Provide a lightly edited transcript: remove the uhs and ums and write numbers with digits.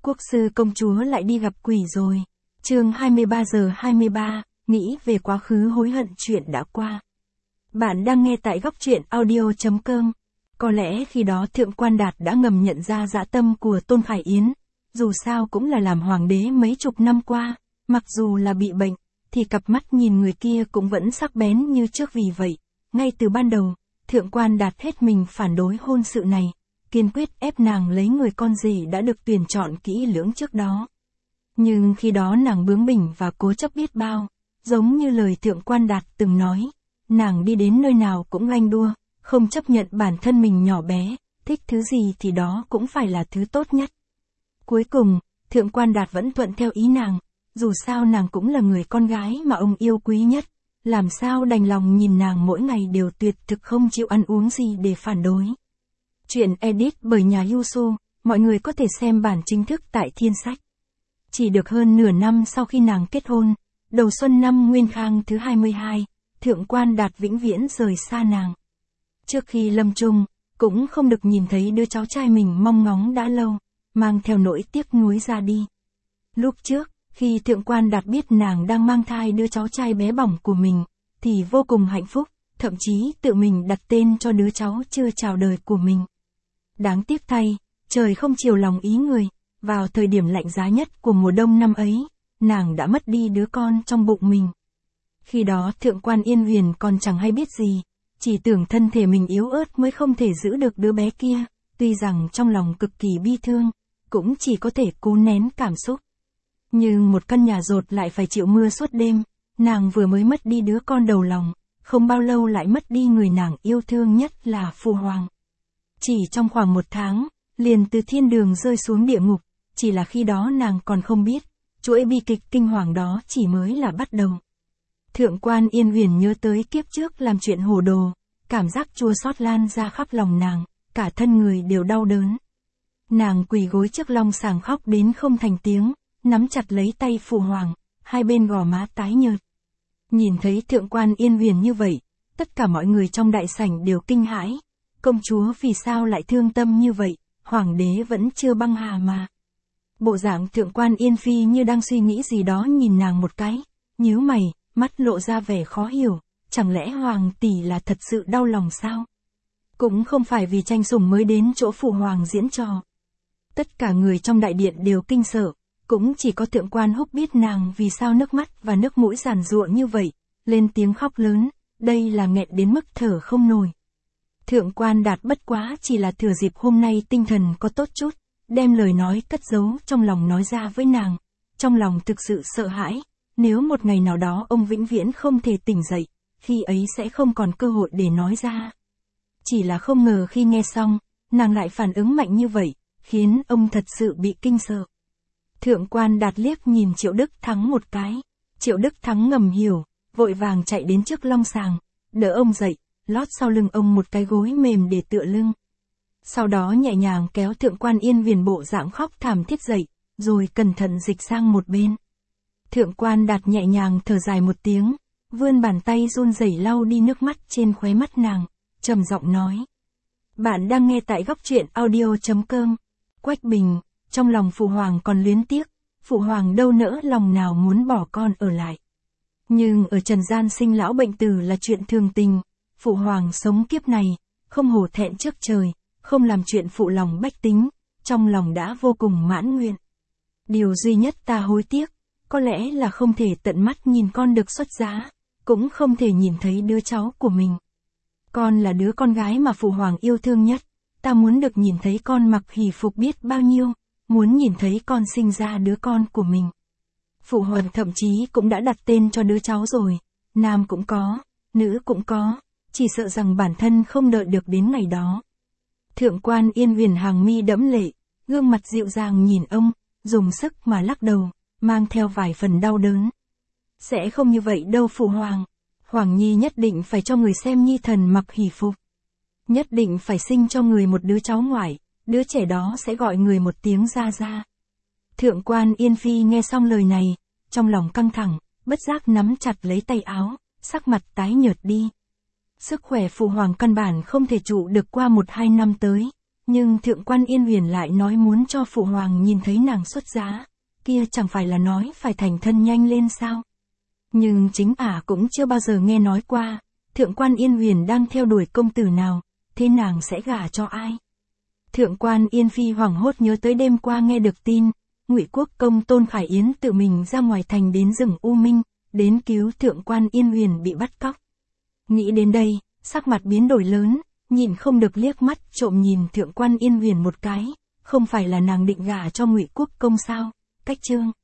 Quốc sư công chúa lại đi gặp quỷ rồi. Chương 23:23, nghĩ về quá khứ hối hận chuyện đã qua. Bạn đang nghe tại góc truyện audio.com. Có lẽ khi đó Thượng Quan Đạt đã ngầm nhận ra dã tâm của Tôn Khải Yến. Dù sao cũng là làm hoàng đế mấy chục năm qua, mặc dù là bị bệnh, thì cặp mắt nhìn người kia cũng vẫn sắc bén như trước. Vì vậy, ngay từ ban đầu, Thượng Quan Đạt hết mình phản đối hôn sự này, kiên quyết ép nàng lấy người con rể đã được tuyển chọn kỹ lưỡng trước đó. Nhưng khi đó nàng bướng bỉnh và cố chấp biết bao, giống như lời Thượng Quan Đạt từng nói, nàng đi đến nơi nào cũng ganh đua, không chấp nhận bản thân mình nhỏ bé, thích thứ gì thì đó cũng phải là thứ tốt nhất. Cuối cùng, Thượng Quan Đạt vẫn thuận theo ý nàng, dù sao nàng cũng là người con gái mà ông yêu quý nhất, làm sao đành lòng nhìn nàng mỗi ngày đều tuyệt thực không chịu ăn uống gì để phản đối. Chuyện edit bởi nhà Yusu, mọi người có thể xem bản chính thức tại Thiên Sách. Chỉ được hơn nửa năm sau khi nàng kết hôn, đầu xuân năm Nguyên Khang thứ 22, Thượng Quan Đạt vĩnh viễn rời xa nàng. Trước khi lâm chung, cũng không được nhìn thấy đứa cháu trai mình mong ngóng đã lâu, mang theo nỗi tiếc nuối ra đi. Lúc trước, khi Thượng Quan Đạt biết nàng đang mang thai đứa cháu trai bé bỏng của mình, thì vô cùng hạnh phúc, thậm chí tự mình đặt tên cho đứa cháu chưa chào đời của mình. Đáng tiếc thay, trời không chiều lòng ý người, vào thời điểm lạnh giá nhất của mùa đông năm ấy, nàng đã mất đi đứa con trong bụng mình. Khi đó Thượng Quan Yên Huyền còn chẳng hay biết gì, chỉ tưởng thân thể mình yếu ớt mới không thể giữ được đứa bé kia, tuy rằng trong lòng cực kỳ bi thương, cũng chỉ có thể cố nén cảm xúc. Nhưng một căn nhà dột lại phải chịu mưa suốt đêm, nàng vừa mới mất đi đứa con đầu lòng, không bao lâu lại mất đi người nàng yêu thương nhất là Phụ Hoàng. Chỉ trong khoảng 1 tháng, liền từ thiên đường rơi xuống địa ngục, chỉ là khi đó nàng còn không biết, chuỗi bi kịch kinh hoàng đó chỉ mới là bắt đầu. Thượng Quan Yên Huyền nhớ tới kiếp trước làm chuyện hồ đồ, cảm giác chua xót lan ra khắp lòng nàng, cả thân người đều đau đớn. Nàng quỳ gối trước long sàng khóc đến không thành tiếng, nắm chặt lấy tay Phụ Hoàng, hai bên gò má tái nhợt. Nhìn thấy Thượng Quan Yên Huyền như vậy, tất cả mọi người trong đại sảnh đều kinh hãi. Công chúa vì sao lại thương tâm như vậy, hoàng đế vẫn chưa băng hà mà. Bộ dạng Thượng Quan Yên Phi như đang suy nghĩ gì đó nhìn nàng một cái, nhíu mày, mắt lộ ra vẻ khó hiểu, chẳng lẽ hoàng tỷ là thật sự đau lòng sao? Cũng không phải vì tranh sủng mới đến chỗ Phụ Hoàng diễn trò. Tất cả người trong đại điện đều kinh sợ, cũng chỉ có Thượng Quan Húc biết nàng vì sao nước mắt và nước mũi giàn giụa như vậy, lên tiếng khóc lớn, đây là nghẹn đến mức thở không nổi. Thượng Quan Đạt bất quá chỉ là thừa dịp hôm nay tinh thần có tốt chút, đem lời nói cất giấu trong lòng nói ra với nàng, trong lòng thực sự sợ hãi, nếu một ngày nào đó ông vĩnh viễn không thể tỉnh dậy, khi ấy sẽ không còn cơ hội để nói ra. Chỉ là không ngờ khi nghe xong, nàng lại phản ứng mạnh như vậy, khiến ông thật sự bị kinh sợ. Thượng Quan Đạt liếc nhìn Triệu Đức Thắng một cái, Triệu Đức Thắng ngầm hiểu, vội vàng chạy đến trước long sàng, đỡ ông dậy, lót sau lưng ông một cái gối mềm để tựa lưng. Sau đó nhẹ nhàng kéo Thượng Quan Yên Huyền bộ dạng khóc thảm thiết dậy, rồi cẩn thận dịch sang một bên. Thượng Quan Đạt nhẹ nhàng thở dài một tiếng, vươn bàn tay run rẩy lau đi nước mắt trên khóe mắt nàng, trầm giọng nói. Bạn đang nghe tại góc truyện audio.com. Quách Bình, trong lòng Phụ Hoàng còn luyến tiếc, Phụ Hoàng đâu nỡ lòng nào muốn bỏ con ở lại. Nhưng ở trần gian sinh lão bệnh tử là chuyện thường tình, Phụ Hoàng sống kiếp này, không hổ thẹn trước trời, không làm chuyện phụ lòng bách tính, trong lòng đã vô cùng mãn nguyện. Điều duy nhất ta hối tiếc, có lẽ là không thể tận mắt nhìn con được xuất giá, cũng không thể nhìn thấy đứa cháu của mình. Con là đứa con gái mà Phụ Hoàng yêu thương nhất, ta muốn được nhìn thấy con mặc hỷ phục biết bao nhiêu, muốn nhìn thấy con sinh ra đứa con của mình. Phụ Hoàng thậm chí cũng đã đặt tên cho đứa cháu rồi, nam cũng có, nữ cũng có, chỉ sợ rằng bản thân không đợi được đến ngày đó. Thượng Quan Yên Huyền hàng mi đẫm lệ, gương mặt dịu dàng nhìn ông, dùng sức mà lắc đầu, mang theo vài phần đau đớn. Sẽ không như vậy đâu Phụ Hoàng, Hoàng Nhi nhất định phải cho người xem Nhi thần mặc hỷ phục. Nhất định phải sinh cho người một đứa cháu ngoại, đứa trẻ đó sẽ gọi người một tiếng ra ra. Thượng Quan Yên Phi nghe xong lời này, trong lòng căng thẳng, bất giác nắm chặt lấy tay áo, sắc mặt tái nhợt đi. Sức khỏe Phụ Hoàng căn bản không thể trụ được qua 1-2 năm tới, Nhưng Thượng quan Yên Huyền lại nói muốn cho phụ hoàng nhìn thấy nàng xuất giá, kia chẳng phải là nói phải thành thân nhanh lên sao? Nhưng chính ả cũng chưa bao giờ nghe nói qua, Thượng quan Yên Huyền đang theo đuổi công tử nào, thế nàng sẽ gả cho ai? Thượng quan Yên Phi hoảng hốt nhớ tới đêm qua nghe được tin, Ngụy Quốc công Tôn Khải Yến tự mình ra ngoài thành đến rừng U Minh, đến cứu Thượng quan Yên Huyền bị bắt cóc. Nghĩ đến đây, sắc mặt biến đổi lớn, nhìn không được liếc mắt trộm nhìn Thượng quan Yên Huyền một cái, không phải là nàng định gả cho Ngụy Quốc công sao? Cách chương